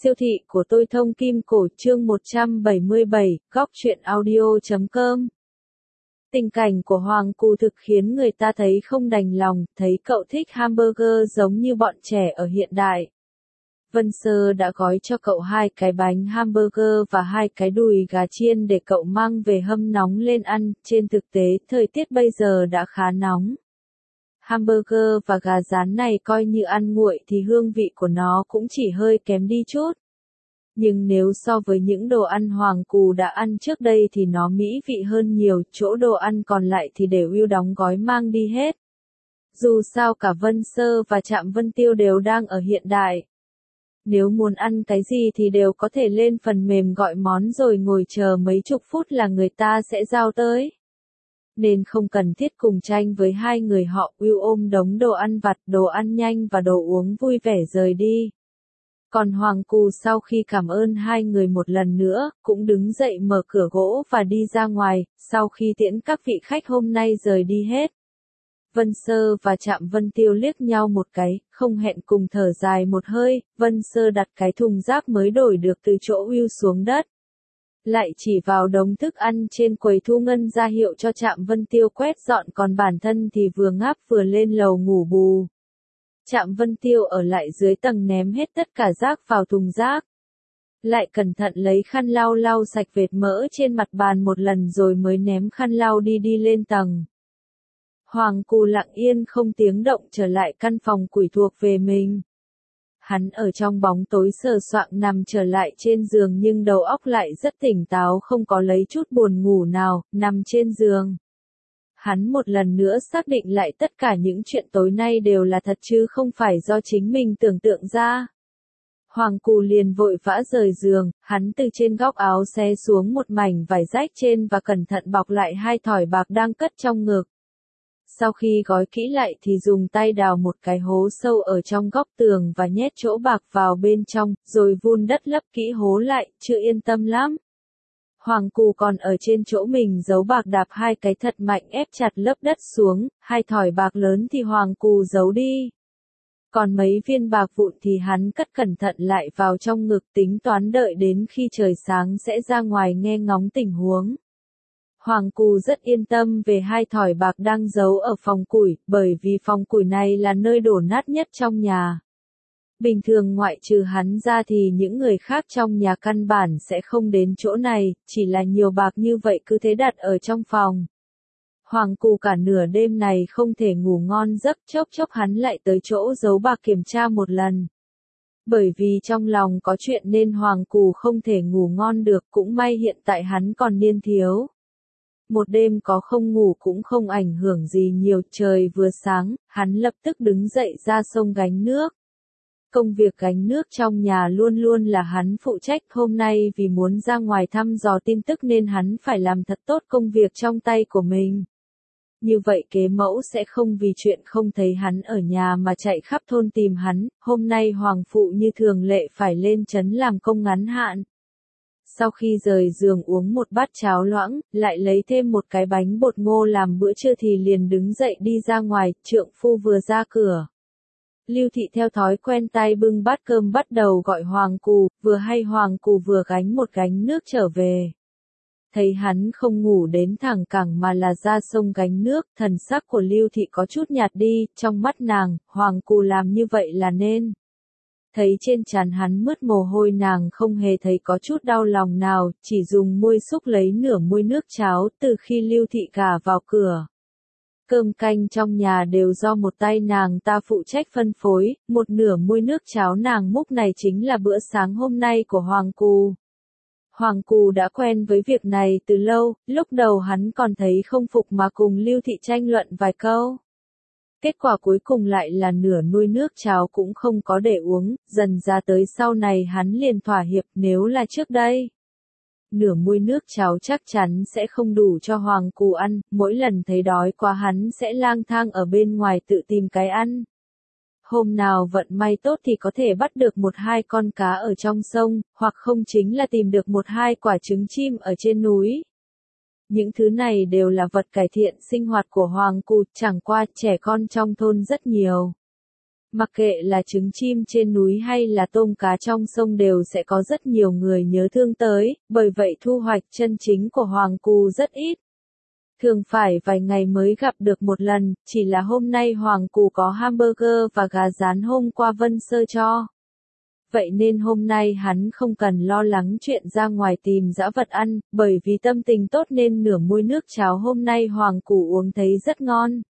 Siêu thị của tôi thông kim cổ chương 177, góc truyện audio.com. Tình cảnh của Hoàng Cù thực khiến người ta thấy không đành lòng, thấy cậu thích hamburger giống như bọn trẻ ở hiện đại. Vân Sơ đã gói cho cậu 2 cái bánh hamburger và 2 cái đùi gà chiên để cậu mang về hâm nóng lên ăn, trên thực tế, thời tiết bây giờ đã khá nóng. Hamburger và gà rán này coi như ăn nguội thì hương vị của nó cũng chỉ hơi kém đi chút. Nhưng nếu so với những đồ ăn Hoàng Cù đã ăn trước đây thì nó mỹ vị hơn nhiều, chỗ đồ ăn còn lại thì để Will đóng gói mang đi hết. Dù sao cả Vân Sơ và Trạm Vân Tiêu đều đang ở hiện đại. Nếu muốn ăn cái gì thì đều có thể lên phần mềm gọi món rồi ngồi chờ mấy chục phút là người ta sẽ giao tới. Nên không cần thiết cùng tranh với hai người họ. Will ôm đống đồ ăn vặt, đồ ăn nhanh và đồ uống vui vẻ rời đi. Còn Hoàng Cù sau khi cảm ơn hai người một lần nữa, cũng đứng dậy mở cửa gỗ và đi ra ngoài, sau khi tiễn các vị khách hôm nay rời đi hết. Vân Sơ và Trạm Vân Tiêu liếc nhau một cái, không hẹn cùng thở dài một hơi. Vân Sơ đặt cái thùng rác mới đổi được từ chỗ Will xuống đất. Lại chỉ vào đống thức ăn trên quầy thu ngân ra hiệu cho Trạm Vân Tiêu quét dọn, còn bản thân thì vừa ngáp vừa lên lầu ngủ bù. Trạm Vân Tiêu ở lại dưới tầng ném hết tất cả rác vào thùng rác. Lại cẩn thận lấy khăn lau lau sạch vệt mỡ trên mặt bàn một lần rồi mới ném khăn lau đi lên tầng. Hoàng Cù lặng yên không tiếng động trở lại căn phòng củi thuộc về mình. Hắn ở trong bóng tối sờ soạng nằm trở lại trên giường nhưng đầu óc lại rất tỉnh táo, không có lấy chút buồn ngủ nào, nằm trên giường. Hắn một lần nữa xác định lại tất cả những chuyện tối nay đều là thật chứ không phải do chính mình tưởng tượng ra. Hoàng Cù liền vội vã rời giường, hắn từ trên góc áo xé xuống một mảnh vải rách trên và cẩn thận bọc lại 2 thỏi bạc đang cất trong ngực. Sau khi gói kỹ lại thì dùng tay đào một cái hố sâu ở trong góc tường và nhét chỗ bạc vào bên trong, rồi vun đất lấp kỹ hố lại, chưa yên tâm lắm. Hoàng Cù còn ở trên chỗ mình giấu bạc đạp 2 cái thật mạnh ép chặt lớp đất xuống, 2 thỏi bạc lớn thì Hoàng Cù giấu đi. Còn mấy viên bạc vụn thì hắn cất cẩn thận lại vào trong ngực, tính toán đợi đến khi trời sáng sẽ ra ngoài nghe ngóng tình huống. Hoàng Cù rất yên tâm về 2 thỏi bạc đang giấu ở phòng củi, bởi vì phòng củi này là nơi đổ nát nhất trong nhà. Bình thường ngoại trừ hắn ra thì những người khác trong nhà căn bản sẽ không đến chỗ này, chỉ là nhiều bạc như vậy cứ thế đặt ở trong phòng. Hoàng Cù cả nửa đêm này không thể ngủ ngon giấc, chốc hắn lại tới chỗ giấu bạc kiểm tra một lần. Bởi vì trong lòng có chuyện nên Hoàng Cù không thể ngủ ngon được, cũng may hiện tại hắn còn niên thiếu. Một đêm có không ngủ cũng không ảnh hưởng gì nhiều, trời vừa sáng, hắn lập tức đứng dậy ra sông gánh nước. Công việc gánh nước trong nhà luôn luôn là hắn phụ trách, hôm nay vì muốn ra ngoài thăm dò tin tức nên hắn phải làm thật tốt công việc trong tay của mình. Như vậy kế mẫu sẽ không vì chuyện không thấy hắn ở nhà mà chạy khắp thôn tìm hắn. Hôm nay Hoàng phụ như thường lệ phải lên trấn làm công ngắn hạn. Sau khi rời giường uống một bát cháo loãng, lại lấy thêm một cái bánh bột ngô làm bữa trưa thì liền đứng dậy đi ra ngoài. Trượng phu vừa ra cửa, Lưu Thị theo thói quen tay bưng bát cơm bắt đầu gọi Hoàng Cù, vừa hay Hoàng Cù vừa gánh một gánh nước trở về. Thấy hắn không ngủ đến thẳng cẳng mà là ra sông gánh nước, thần sắc của Lưu Thị có chút nhạt đi, trong mắt nàng, Hoàng Cù làm như vậy là nên. Thấy trên trán hắn mướt mồ hôi nàng không hề thấy có chút đau lòng nào, chỉ dùng môi xúc lấy nửa muôi nước cháo. Từ khi Lưu Thị gả vào cửa, cơm canh trong nhà đều do một tay nàng ta phụ trách phân phối, một nửa muôi nước cháo nàng múc này chính là bữa sáng hôm nay của Hoàng Cù. Hoàng Cù đã quen với việc này từ lâu, lúc đầu hắn còn thấy không phục mà cùng Lưu Thị tranh luận vài câu. Kết quả cuối cùng lại là nửa nuôi nước cháo cũng không có để uống, dần ra tới sau này hắn liền thỏa hiệp, nếu là trước đây. Nửa muôi nước cháo chắc chắn sẽ không đủ cho Hoàng Cù ăn, mỗi lần thấy đói quá hắn sẽ lang thang ở bên ngoài tự tìm cái ăn. Hôm nào vận may tốt thì có thể bắt được 1-2 con cá ở trong sông, hoặc không chính là tìm được 1-2 quả trứng chim ở trên núi. Những thứ này đều là vật cải thiện sinh hoạt của Hoàng Cù, chẳng qua trẻ con trong thôn rất nhiều. Mặc kệ là trứng chim trên núi hay là tôm cá trong sông đều sẽ có rất nhiều người nhớ thương tới, bởi vậy thu hoạch chân chính của Hoàng Cù rất ít. Thường phải vài ngày mới gặp được một lần, chỉ là hôm nay Hoàng Cù có hamburger và gà rán hôm qua Vân Sơ cho. Vậy nên hôm nay hắn không cần lo lắng chuyện ra ngoài tìm dã vật ăn, bởi vì tâm tình tốt nên nửa muôi nước cháo hôm nay Hoàng Cù uống thấy rất ngon.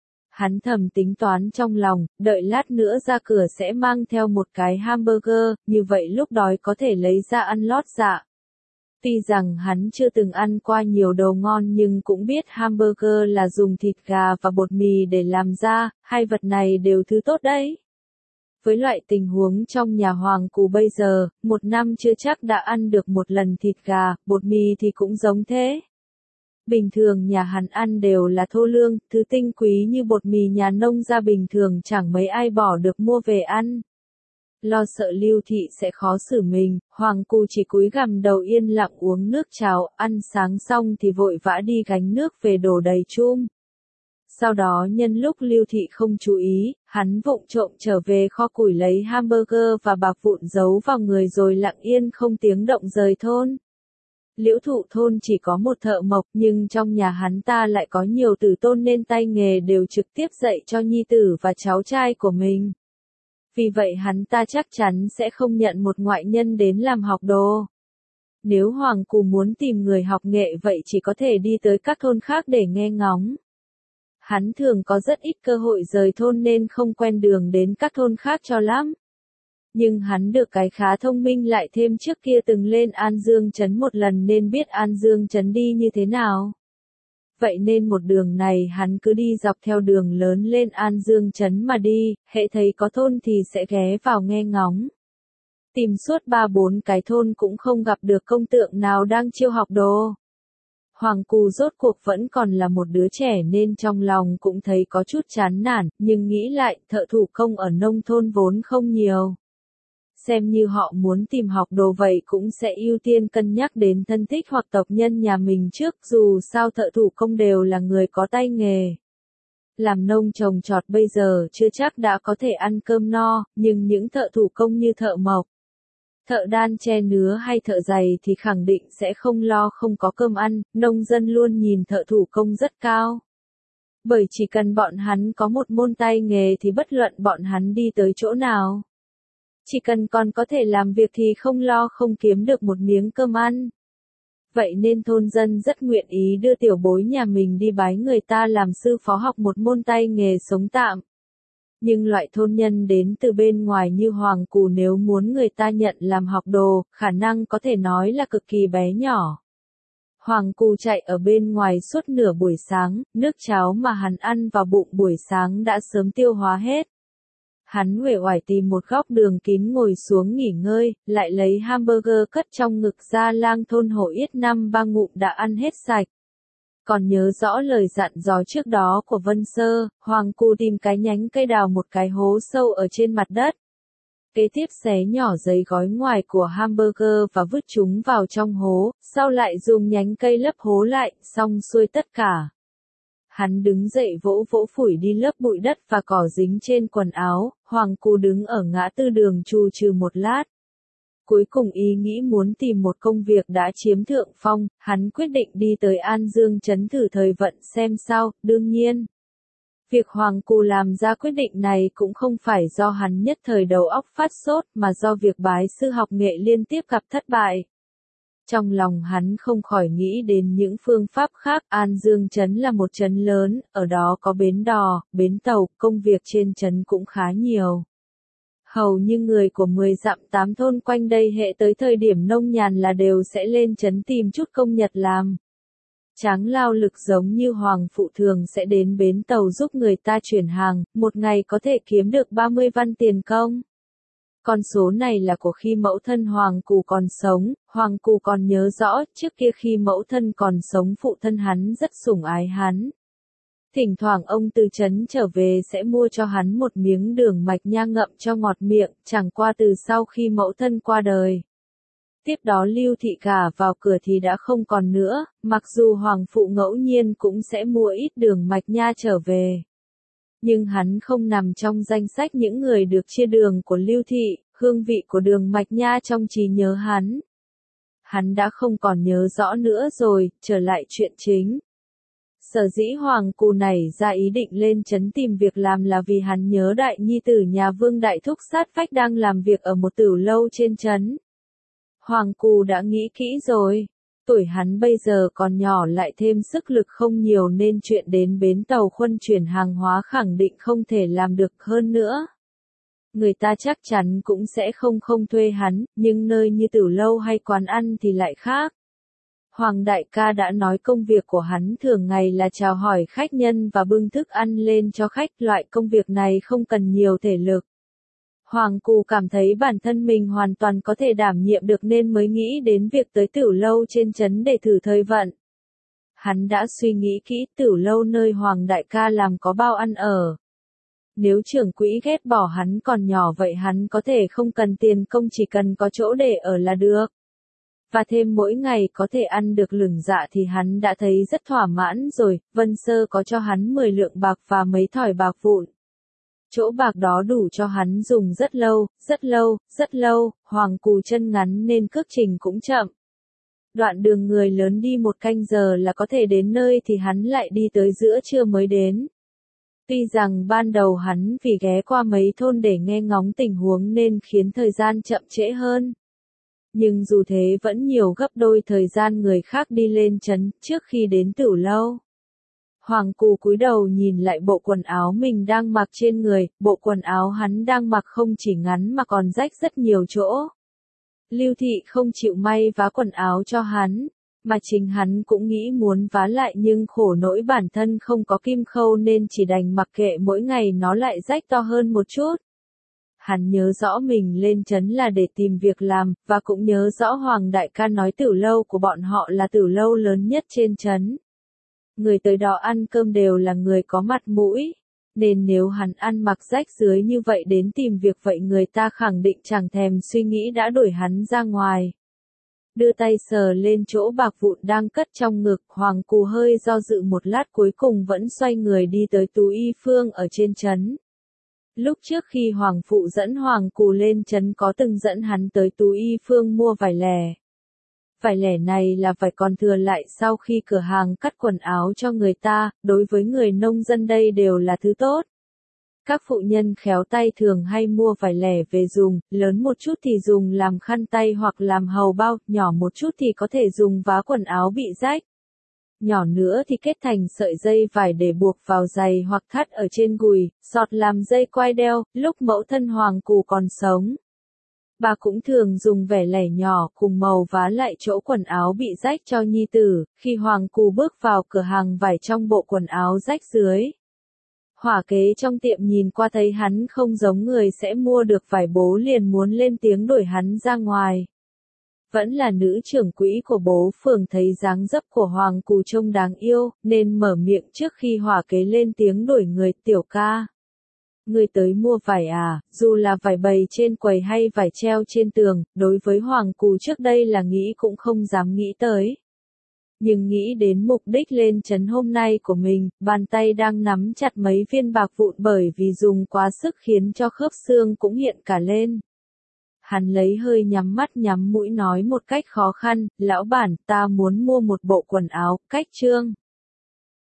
Hắn thầm tính toán trong lòng, đợi lát nữa ra cửa sẽ mang theo một cái hamburger, như vậy lúc đói có thể lấy ra ăn lót dạ. Tuy rằng hắn chưa từng ăn qua nhiều đồ ngon nhưng cũng biết hamburger là dùng thịt gà và bột mì để làm ra, hai vật này đều thứ tốt đấy. Với loại tình huống trong nhà Hoàng Cù bây giờ, một năm chưa chắc đã ăn được một lần thịt gà, bột mì thì cũng giống thế. Bình thường nhà hắn ăn đều là thô lương, thứ tinh quý như bột mì nhà nông ra bình thường chẳng mấy ai bỏ được mua về ăn. Lo sợ Lưu Thị sẽ khó xử mình, Hoàng Cù chỉ cúi gằm đầu yên lặng uống nước cháo, ăn sáng xong thì vội vã đi gánh nước về đổ đầy chum. Sau đó nhân lúc Lưu Thị không chú ý, hắn vụng trộm trở về kho củi lấy hamburger và bạc vụn giấu vào người rồi lặng yên không tiếng động rời thôn. Liễu Thụ thôn chỉ có một thợ mộc nhưng trong nhà hắn ta lại có nhiều tử tôn nên tay nghề đều trực tiếp dạy cho nhi tử và cháu trai của mình. Vì vậy hắn ta chắc chắn sẽ không nhận một ngoại nhân đến làm học đồ. Nếu Hoàng Cù muốn tìm người học nghệ vậy chỉ có thể đi tới các thôn khác để nghe ngóng. Hắn thường có rất ít cơ hội rời thôn nên không quen đường đến các thôn khác cho lắm. Nhưng hắn được cái khá thông minh lại thêm trước kia từng lên An Dương Trấn một lần nên biết An Dương Trấn đi như thế nào. Vậy nên một đường này hắn cứ đi dọc theo đường lớn lên An Dương Trấn mà đi, hễ thấy có thôn thì sẽ ghé vào nghe ngóng. Tìm suốt 3-4 cái thôn cũng không gặp được công tượng nào đang chiêu học đồ. Hoàng Cù rốt cuộc vẫn còn là một đứa trẻ nên trong lòng cũng thấy có chút chán nản, nhưng nghĩ lại thợ thủ công ở nông thôn vốn không nhiều. Xem như họ muốn tìm học đồ vậy cũng sẽ ưu tiên cân nhắc đến thân thích hoặc tộc nhân nhà mình trước, dù sao thợ thủ công đều là người có tay nghề. Làm nông trồng trọt bây giờ chưa chắc đã có thể ăn cơm no, nhưng những thợ thủ công như thợ mộc, thợ đan tre nứa hay thợ giày thì khẳng định sẽ không lo không có cơm ăn, nông dân luôn nhìn thợ thủ công rất cao. Bởi chỉ cần bọn hắn có một môn tay nghề thì bất luận bọn hắn đi tới chỗ nào. Chỉ cần còn có thể làm việc thì không lo không kiếm được một miếng cơm ăn. Vậy nên thôn dân rất nguyện ý đưa tiểu bối nhà mình đi bái người ta làm sư phó học một môn tay nghề sống tạm. Nhưng loại thôn nhân đến từ bên ngoài như Hoàng Cù nếu muốn người ta nhận làm học đồ, khả năng có thể nói là cực kỳ bé nhỏ. Hoàng Cù chạy ở bên ngoài suốt nửa buổi sáng, nước cháo mà hắn ăn vào bụng buổi sáng đã sớm tiêu hóa hết. Hắn uể oải tìm một góc đường kín ngồi xuống nghỉ ngơi, lại lấy hamburger cất trong ngực ra lang thôn Hổ Yết 5-3 ngụm đã ăn hết sạch. Còn nhớ rõ lời dặn dò trước đó của Vân Sơ, Hoàng Cù tìm cái nhánh cây đào một cái hố sâu ở trên mặt đất. Kế tiếp xé nhỏ giấy gói ngoài của hamburger và vứt chúng vào trong hố, sau lại dùng nhánh cây lấp hố lại, xong xuôi tất cả. Hắn đứng dậy vỗ vỗ phủi đi lớp bụi đất và cỏ dính trên quần áo, Hoàng Cù đứng ở ngã tư đường trù trừ một lát. Cuối cùng ý nghĩ muốn tìm một công việc đã chiếm thượng phong, hắn quyết định đi tới An Dương Trấn thử thời vận xem sao, đương nhiên. Việc Hoàng Cù làm ra quyết định này cũng không phải do hắn nhất thời đầu óc phát sốt mà do việc bái sư học nghệ liên tiếp gặp thất bại. Trong lòng hắn không khỏi nghĩ đến những phương pháp khác, An Dương Trấn là một trấn lớn, ở đó có bến đò, bến tàu, công việc trên trấn cũng khá nhiều. Hầu như người của 10 dặm 8 thôn quanh đây hệ tới thời điểm nông nhàn là đều sẽ lên trấn tìm chút công nhật làm. Tráng lao lực giống như Hoàng Phụ thường sẽ đến bến tàu giúp người ta chuyển hàng, một ngày có thể kiếm được 30 văn tiền công. Con số này là của khi mẫu thân Hoàng Cù còn sống, Hoàng Cù còn nhớ rõ, trước kia khi mẫu thân còn sống phụ thân hắn rất sủng ái hắn. Thỉnh thoảng ông từ trấn trở về sẽ mua cho hắn một miếng đường mạch nha ngậm cho ngọt miệng, chẳng qua từ sau khi mẫu thân qua đời. Tiếp đó Lưu Thị gả vào cửa thì đã không còn nữa, mặc dù Hoàng Phụ ngẫu nhiên cũng sẽ mua ít đường mạch nha trở về. Nhưng hắn không nằm trong danh sách những người được chia đường của Lưu Thị, hương vị của đường mạch nha trong trí nhớ hắn. Hắn đã không còn nhớ rõ nữa rồi, trở lại chuyện chính. Sở dĩ Hoàng Cù nảy ra ý định lên trấn tìm việc làm là vì hắn nhớ đại nhi tử nhà Vương Đại Thúc sát vách đang làm việc ở một tửu lâu trên trấn. Hoàng Cù đã nghĩ kỹ rồi. Tuổi hắn bây giờ còn nhỏ lại thêm sức lực không nhiều nên chuyện đến bến tàu khuân chuyển hàng hóa khẳng định không thể làm được hơn nữa. Người ta chắc chắn cũng sẽ không thuê hắn, nhưng nơi như tửu lâu hay quán ăn thì lại khác. Hoàng đại ca đã nói công việc của hắn thường ngày là chào hỏi khách nhân và bưng thức ăn lên cho khách, loại công việc này không cần nhiều thể lực. Hoàng Cù cảm thấy bản thân mình hoàn toàn có thể đảm nhiệm được nên mới nghĩ đến việc tới tửu lâu trên trấn để thử thời vận. Hắn đã suy nghĩ kỹ tửu lâu nơi Hoàng đại ca làm có bao ăn ở. Nếu trưởng quỹ ghét bỏ hắn còn nhỏ vậy hắn có thể không cần tiền công, chỉ cần có chỗ để ở là được. Và thêm mỗi ngày có thể ăn được lửng dạ thì hắn đã thấy rất thỏa mãn rồi. Vân Sơ có cho hắn 10 lượng bạc và mấy thỏi bạc vụn. Chỗ bạc đó đủ cho hắn dùng rất lâu. Hoàng Cù chân ngắn nên cước trình cũng chậm. Đoạn đường người lớn đi 1 canh giờ là có thể đến nơi thì hắn lại đi tới giữa trưa mới đến. Tuy rằng ban đầu hắn vì ghé qua mấy thôn để nghe ngóng tình huống nên khiến thời gian chậm trễ hơn. Nhưng dù thế vẫn nhiều gấp đôi thời gian người khác đi lên trấn trước khi đến tửu lâu. Hoàng Cù cúi đầu nhìn lại bộ quần áo mình đang mặc trên người, bộ quần áo hắn đang mặc không chỉ ngắn mà còn rách rất nhiều chỗ. Lưu Thị không chịu may vá quần áo cho hắn, mà chính hắn cũng nghĩ muốn vá lại nhưng khổ nỗi bản thân không có kim khâu nên chỉ đành mặc kệ mỗi ngày nó lại rách to hơn một chút. Hắn nhớ rõ mình lên trấn là để tìm việc làm, và cũng nhớ rõ Hoàng đại ca nói tửu lâu của bọn họ là tửu lâu lớn nhất trên trấn. Người tới đó ăn cơm đều là người có mặt mũi, nên nếu hắn ăn mặc rách rưới như vậy đến tìm việc vậy người ta khẳng định chẳng thèm suy nghĩ đã đuổi hắn ra ngoài. Đưa tay sờ lên chỗ bạc vụn đang cất trong ngực, Hoàng Cù hơi do dự một lát cuối cùng vẫn xoay người đi tới Tú Y Phương ở trên trấn. Lúc trước khi Hoàng phụ dẫn Hoàng Cù lên trấn có từng dẫn hắn tới Tú Y Phương mua vải lẻ. Vải lẻ này là vải còn thừa lại sau khi cửa hàng cắt quần áo cho người ta, đối với người nông dân đây đều là thứ tốt. Các phụ nhân khéo tay thường hay mua vải lẻ về dùng, lớn một chút thì dùng làm khăn tay hoặc làm hầu bao, nhỏ một chút thì có thể dùng vá quần áo bị rách. Nhỏ nữa thì kết thành sợi dây vải để buộc vào giày hoặc thắt ở trên gùi, sọt làm dây quai đeo, lúc mẫu thân Hoàng Cù còn sống. Bà cũng thường dùng vải lẻ nhỏ cùng màu vá lại chỗ quần áo bị rách cho nhi tử, khi Hoàng Cù bước vào cửa hàng vải trong bộ quần áo rách dưới. Hỏa kế trong tiệm nhìn qua thấy hắn không giống người sẽ mua được vải bố liền muốn lên tiếng đuổi hắn ra ngoài. Vẫn là nữ trưởng quỹ của bố phường thấy dáng dấp của Hoàng Cù trông đáng yêu, nên mở miệng trước khi hỏa kế lên tiếng đuổi người. Tiểu ca, người tới mua vải à, dù là vải bày trên quầy hay vải treo trên tường, đối với Hoàng Cù trước đây là nghĩ cũng không dám nghĩ tới. Nhưng nghĩ đến mục đích lên trấn hôm nay của mình, bàn tay đang nắm chặt mấy viên bạc vụn bởi vì dùng quá sức khiến cho khớp xương cũng hiện cả lên. Hắn lấy hơi nhắm mắt nhắm mũi nói một cách khó khăn, lão bản ta muốn mua một bộ quần áo, cách trương.